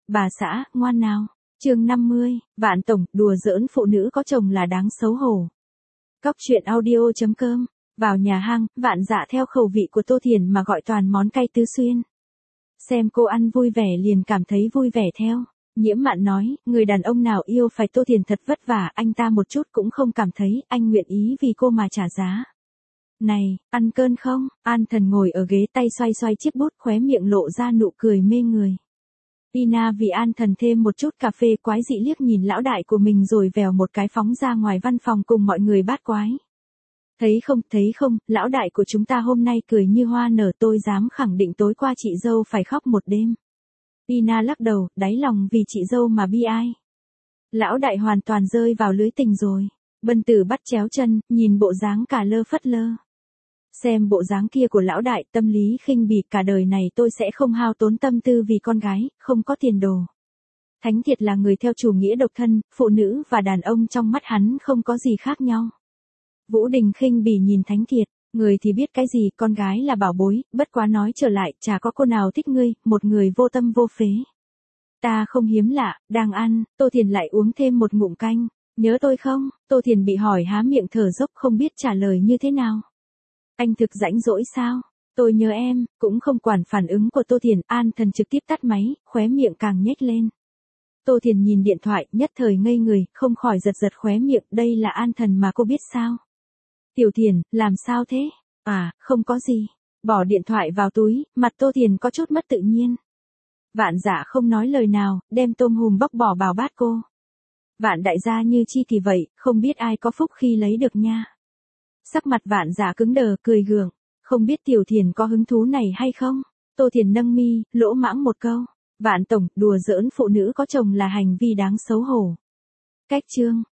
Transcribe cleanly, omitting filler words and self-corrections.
Bà xã, ngoan nào. Chương 50, Vạn tổng, đùa giỡn phụ nữ có chồng là đáng xấu hổ. Cóc truyện audio.com. Vào nhà hàng, Vạn Dạ theo khẩu vị của Tô Thiền mà gọi toàn món cay tứ xuyên. Xem cô ăn vui vẻ liền cảm thấy vui vẻ theo. Nhiễm Mạn nói, người đàn ông nào yêu phải Tô Thiền thật vất vả, anh ta một chút cũng không cảm thấy, anh nguyện ý vì cô mà trả giá. Này, ăn cơm không? An Thần ngồi ở ghế tay xoay xoay chiếc bút, khóe miệng lộ ra nụ cười mê người. Tina vì An Thần thêm một chút cà phê, quái dị liếc nhìn lão đại của mình rồi vèo một cái phóng ra ngoài văn phòng cùng mọi người bát quái. Thấy không, lão đại của chúng ta hôm nay cười như hoa nở, tôi dám khẳng định tối qua chị dâu phải khóc một đêm. Tina lắc đầu, đáy lòng vì chị dâu mà bi ai. Lão đại hoàn toàn rơi vào lưới tình rồi. Bân Tử bắt chéo chân, nhìn bộ dáng cả lơ phất lơ. Xem bộ dáng kia của lão đại, tâm lý khinh bỉ, cả đời này tôi sẽ không hao tốn tâm tư vì con gái, không có tiền đồ. Thánh Thiệt là người theo chủ nghĩa độc thân, phụ nữ và đàn ông trong mắt hắn không có gì khác nhau. Vũ Đình khinh bỉ nhìn Thánh Thiệt, người thì biết cái gì, con gái là bảo bối, bất quá nói trở lại, chả có cô nào thích ngươi, một người vô tâm vô phế. Ta không hiếm lạ, đang ăn, Tô Thiền lại uống thêm một ngụm canh, nhớ tôi không? Tô Thiền bị hỏi há miệng thở dốc không biết trả lời như thế nào. Anh thực rãnh rỗi sao? Tôi nhớ em, cũng không quản phản ứng của Tô Thiền, An Thần trực tiếp tắt máy, khóe miệng càng nhếch lên. Tô Thiền nhìn điện thoại, nhất thời ngây người, không khỏi giật khóe miệng, đây là An Thần mà cô biết sao? Tiểu Thiền, làm sao thế? À, không có gì. Bỏ điện thoại vào túi, mặt Tô Thiền có chút mất tự nhiên. Vạn Dạ không nói lời nào, đem tôm hùm bóc bỏ vào bát cô. Vạn đại gia như chi thì vậy, không biết ai có phúc khi lấy được nha. Sắc mặt Vạn Dạ cứng đờ, cười gượng, không biết Tiểu Thiền có hứng thú này hay không? Tô Thiền nâng mi, lỗ mãng một câu. Vạn tổng, đùa giỡn phụ nữ có chồng là hành vi đáng xấu hổ. Cách chương.